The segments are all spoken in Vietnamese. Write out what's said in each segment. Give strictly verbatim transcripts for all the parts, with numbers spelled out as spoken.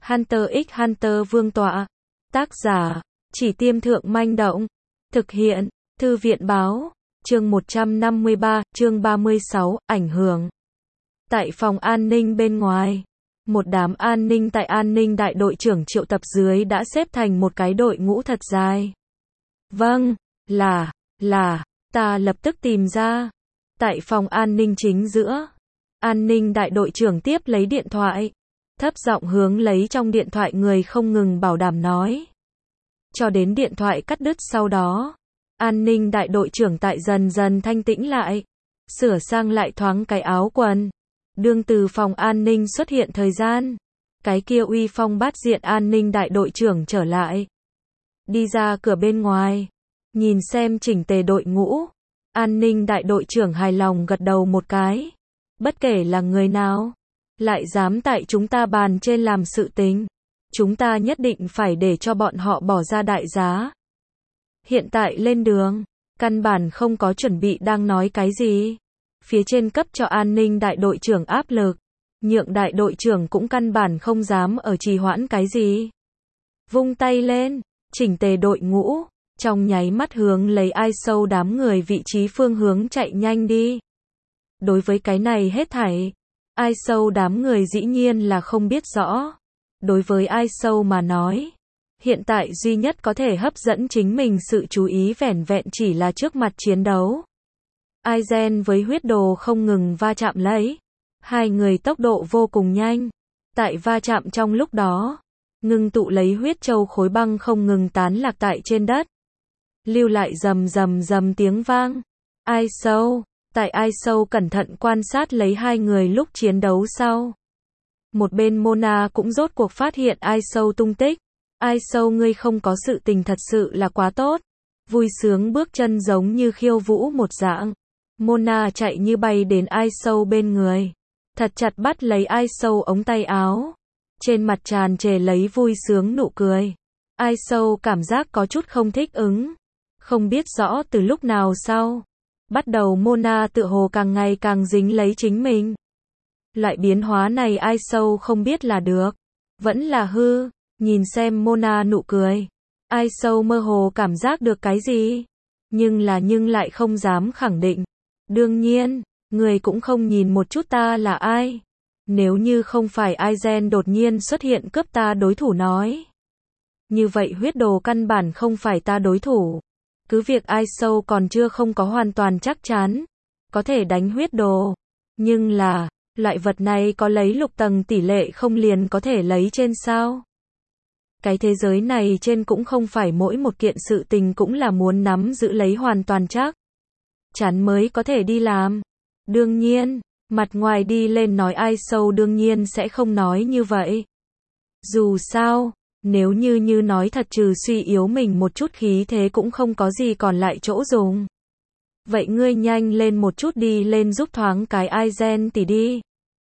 Hunter x Hunter Vương tọa. Tác giả, Chỉ Tiêm Thượng Manh Động. Thực hiện, Thư viện Báo. Chương một trăm năm mươi ba, chương ba mươi sáu, ảnh hưởng. Tại phòng an ninh bên ngoài, một đám an ninh tại an ninh đại đội trưởng triệu tập dưới đã xếp thành một cái đội ngũ thật dài. Vâng, là, là, ta lập tức tìm ra. Tại phòng an ninh chính giữa, an ninh đại đội trưởng tiếp lấy điện thoại, thấp giọng hướng lấy trong điện thoại người không ngừng bảo đảm nói. Cho đến điện thoại cắt đứt sau đó, an ninh đại đội trưởng tại dần dần thanh tĩnh lại, sửa sang lại thoáng cái áo quần. Đương từ phòng an ninh xuất hiện thời gian, cái kia uy phong bát diện an ninh đại đội trưởng trở lại. Đi ra cửa bên ngoài, nhìn xem chỉnh tề đội ngũ, an ninh đại đội trưởng hài lòng gật đầu một cái. Bất kể là người nào, lại dám tại chúng ta bàn trên làm sự tình, chúng ta nhất định phải để cho bọn họ bỏ ra đại giá. Hiện tại lên đường, căn bản không có chuẩn bị đang nói cái gì. Phía trên cấp cho an ninh đại đội trưởng áp lực, nhượng đại đội trưởng cũng căn bản không dám ở trì hoãn cái gì. Vung tay lên, chỉnh tề đội ngũ, trong nháy mắt hướng lấy ai sâu đám người vị trí phương hướng chạy nhanh đi. Đối với cái này hết thảy, ai sâu đám người dĩ nhiên là không biết rõ. Đối với ai sâu mà nói, hiện tại duy nhất có thể hấp dẫn chính mình sự chú ý vẻn vẹn chỉ là trước mặt chiến đấu. Aizen với huyết đồ không ngừng va chạm lấy. Hai người tốc độ vô cùng nhanh. Tại va chạm trong lúc đó, ngưng tụ lấy huyết châu khối băng không ngừng tán lạc tại trên đất. Lưu lại rầm rầm rầm tiếng vang. Ai sâu, tại ai sâu cẩn thận quan sát lấy hai người lúc chiến đấu sau. Một bên Mona cũng rốt cuộc phát hiện ai sâu tung tích. Ai sâu ngươi không có sự tình thật sự là quá tốt. Vui sướng bước chân giống như khiêu vũ một dạng. Mona chạy như bay đến ai sâu bên người, thật chặt bắt lấy ai sâu ống tay áo, trên mặt tràn trề lấy vui sướng nụ cười. Ai sâu cảm giác có chút không thích ứng, không biết rõ từ lúc nào sau, bắt đầu Mona tựa hồ càng ngày càng dính lấy chính mình. Loại biến hóa này ai sâu không biết là được, vẫn là hư. Nhìn xem Mona nụ cười, ai sâu mơ hồ cảm giác được cái gì, nhưng là nhưng lại không dám khẳng định. Đương nhiên, người cũng không nhìn một chút ta là ai. Nếu như không phải Aizen đột nhiên xuất hiện cướp ta đối thủ nói. Như vậy huyết đồ căn bản không phải ta đối thủ. Cứ việc ai sâu còn chưa không có hoàn toàn chắc chắn, có thể đánh huyết đồ. Nhưng là, loại vật này có lấy lục tầng tỷ lệ không liền có thể lấy trên sao. Cái thế giới này trên cũng không phải mỗi một kiện sự tình cũng là muốn nắm giữ lấy hoàn toàn chắc chắn mới có thể đi làm. Đương nhiên, mặt ngoài đi lên nói ai sâu đương nhiên sẽ không nói như vậy. Dù sao, nếu như như nói thật trừ suy yếu mình một chút khí thế cũng không có gì còn lại chỗ dùng. Vậy ngươi nhanh lên một chút đi lên giúp thoáng cái Aizen tỷ đi.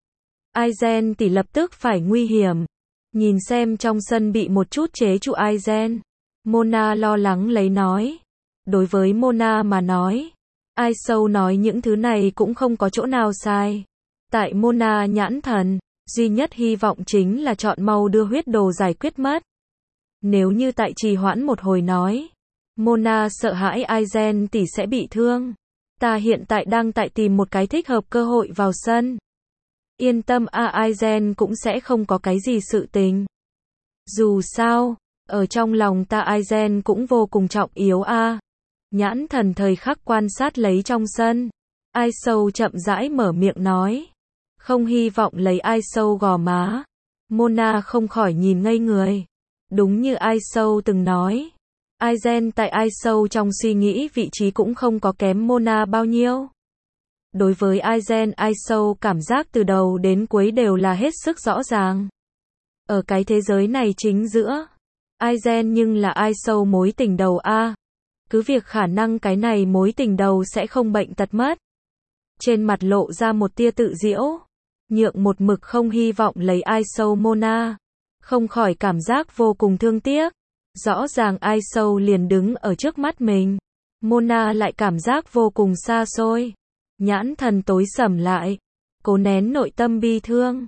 Aizen tỷ lập tức phải nguy hiểm. Nhìn xem trong sân bị một chút chế trụ Aizen, Mona lo lắng lấy nói. Đối với Mona mà nói, ai sâu nói những thứ này cũng không có chỗ nào sai. Tại Mona nhãn thần, duy nhất hy vọng chính là chọn mau đưa huyết đồ giải quyết mất. Nếu như tại trì hoãn một hồi nói, Mona sợ hãi Aizen tỷ sẽ bị thương. Ta hiện tại đang tại tìm một cái thích hợp cơ hội vào sân. Yên tâm a à, Aizen cũng sẽ không có cái gì sự tình. Dù sao, ở trong lòng ta Aizen cũng vô cùng trọng yếu a. À. Nhãn thần thời khắc quan sát lấy trong sân. Ai sâu chậm rãi mở miệng nói. Không hy vọng lấy ai sâu gò má. Mona không khỏi nhìn ngây người. Đúng như ai sâu từng nói. Aizen tại ai sâu trong suy nghĩ vị trí cũng không có kém Mona bao nhiêu. Đối với Aizen ai sâu cảm giác từ đầu đến cuối đều là hết sức rõ ràng. Ở cái thế giới này chính giữa, Aizen nhưng là ai sâu mối tình đầu a. Cứ việc khả năng cái này mối tình đầu sẽ không bệnh tật mất. Trên mặt lộ ra một tia tự giễu, nhượng một mực không hy vọng lấy ai sâu Mona, không khỏi cảm giác vô cùng thương tiếc. Rõ ràng ai sâu liền đứng ở trước mắt mình, Mona lại cảm giác vô cùng xa xôi. Nhãn thần tối sầm lại, cố nén nội tâm bi thương.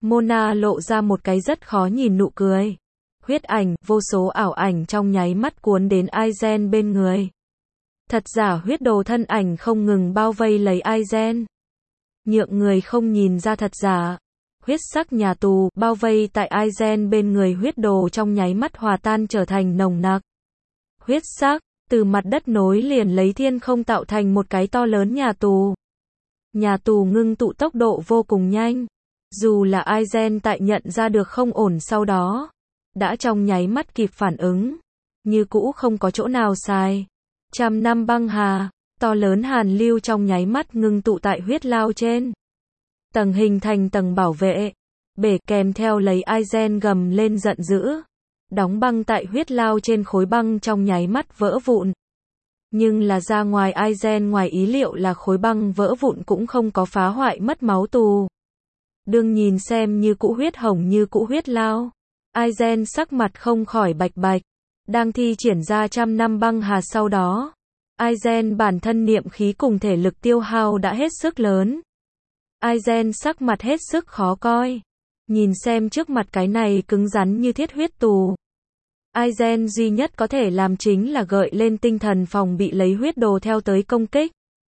Mona lộ ra một cái rất khó nhìn nụ cười. Huyết ảnh, vô số ảo ảnh trong nháy mắt cuốn đến Aizen bên người. Thật giả huyết đồ thân ảnh không ngừng bao vây lấy Aizen. Nhượng người không nhìn ra thật giả. Huyết sắc nhà tù, bao vây tại Aizen bên người huyết đồ trong nháy mắt hòa tan trở thành nồng nặc. Huyết sắc, từ mặt đất nối liền lấy thiên không tạo thành một cái to lớn nhà tù. Nhà tù ngưng tụ tốc độ vô cùng nhanh. Dù là Aizen tại nhận ra được không ổn sau đó, đã trong nháy mắt kịp phản ứng. Như cũ không có chỗ nào sai. Trăm năm băng hà, to lớn hàn lưu trong nháy mắt ngưng tụ tại huyết lao trên. Tầng hình thành tầng bảo vệ. Bể kèm theo lấy Aizen gầm lên giận dữ. Đóng băng tại huyết lao trên khối băng trong nháy mắt vỡ vụn. Nhưng là ra ngoài Aizen ngoài ý liệu là khối băng vỡ vụn cũng không có phá hoại mất máu tù. Đương nhìn xem như cũ huyết hồng như cũ huyết lao. Aizen sắc mặt không khỏi bạch bạch. Đang thi triển ra trăm năm băng hà sau đó. Aizen bản thân niệm khí cùng thể lực tiêu hao đã hết sức lớn. Aizen sắc mặt hết sức khó coi. Nhìn xem trước mặt cái này cứng rắn như thiết huyết tù. Aizen duy nhất có thể làm chính là gợi lên tinh thần phòng bị lấy huyết đồ theo tới công kích.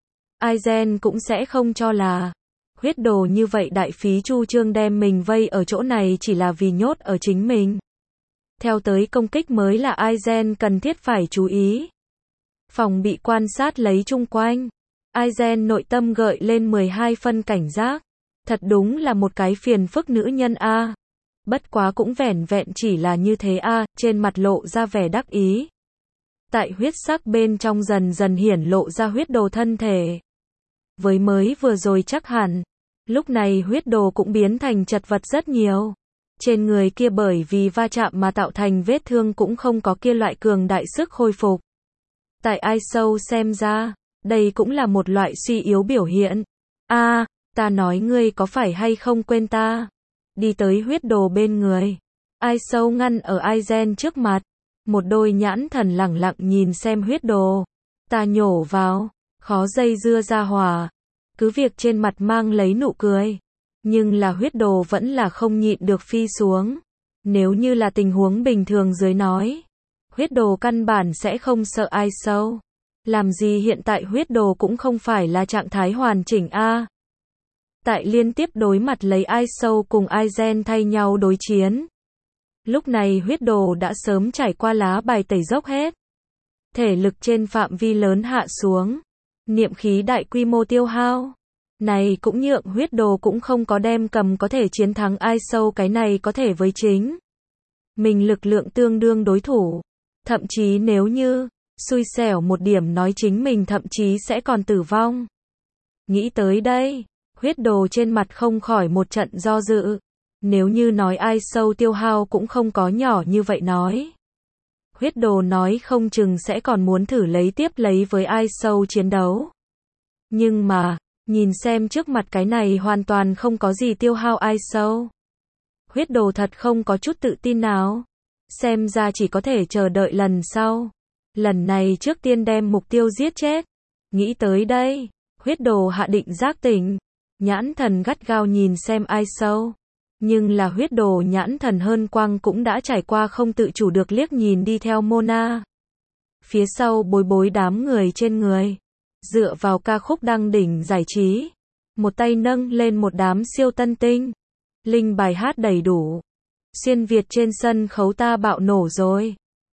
Aizen cũng sẽ không cho là huyết đồ như vậy đại phí chu trương đem mình vây ở chỗ này chỉ là vì nhốt ở chính mình. Theo tới công kích mới là Aizen cần thiết phải chú ý. Phòng bị quan sát lấy chung quanh. Aizen nội tâm gợi lên mười hai phân cảnh giác. Thật đúng là một cái phiền phức nữ nhân a. Bất quá cũng vẻn vẹn chỉ là như thế a, trên mặt lộ ra vẻ đắc ý. Tại huyết sắc bên trong dần dần hiển lộ ra huyết đồ thân thể. Với mới vừa rồi chắc hẳn, lúc này huyết đồ cũng biến thành chật vật rất nhiều. Trên người kia bởi vì va chạm mà tạo thành vết thương cũng không có kia loại cường đại sức hồi phục. Tại ai sâu xem ra, đây cũng là một loại suy yếu biểu hiện. A, ta nói ngươi có phải hay không quên ta? Đi tới huyết đồ bên người. Ai sâu ngăn ở Aizen trước mặt. Một đôi nhãn thần lẳng lặng nhìn xem huyết đồ. Ta nhổ vào. Khó dây dưa ra hòa. Cứ việc trên mặt mang lấy nụ cười. Nhưng là huyết đồ vẫn là không nhịn được phi xuống. Nếu như là tình huống bình thường dưới nói. Huyết đồ căn bản sẽ không sợ ai sâu. Làm gì hiện tại huyết đồ cũng không phải là trạng thái hoàn chỉnh a. Tại liên tiếp đối mặt lấy ai sâu cùng Aizen thay nhau đối chiến. Lúc này huyết đồ đã sớm trải qua lá bài tẩy dốc hết. Thể lực trên phạm vi lớn hạ xuống. Niệm khí đại quy mô tiêu hao. Này cũng nhượng huyết đồ cũng không có đem cầm có thể chiến thắng ai sâu cái này có thể với chính. Mình lực lượng tương đương đối thủ. Thậm chí nếu như, xui xẻo một điểm nói chính mình thậm chí sẽ còn tử vong. Nghĩ tới đây, huyết đồ trên mặt không khỏi một trận do dự. Nếu như nói ai sâu tiêu hao cũng không có nhỏ như vậy nói. Huyết đồ nói không chừng sẽ còn muốn thử lấy tiếp lấy với ai sâu chiến đấu. Nhưng mà, nhìn xem trước mặt cái này hoàn toàn không có gì tiêu hao ai sâu. Huyết đồ thật không có chút tự tin nào. Xem ra chỉ có thể chờ đợi lần sau. Lần này trước tiên đem mục tiêu giết chết. Nghĩ tới đây, huyết đồ hạ định giác tỉnh. Nhãn thần gắt gao nhìn xem ai sâu. Nhưng là huyết đồ nhãn thần hơn quang cũng đã trải qua không tự chủ được liếc nhìn đi theo Mona. Phía sau bối bối đám người trên người. Dựa vào ca khúc đăng đỉnh giải trí. Một tay nâng lên một đám siêu tân tinh. Linh bài hát đầy đủ. Xuyên Việt trên sân khấu ta bạo nổ rồi.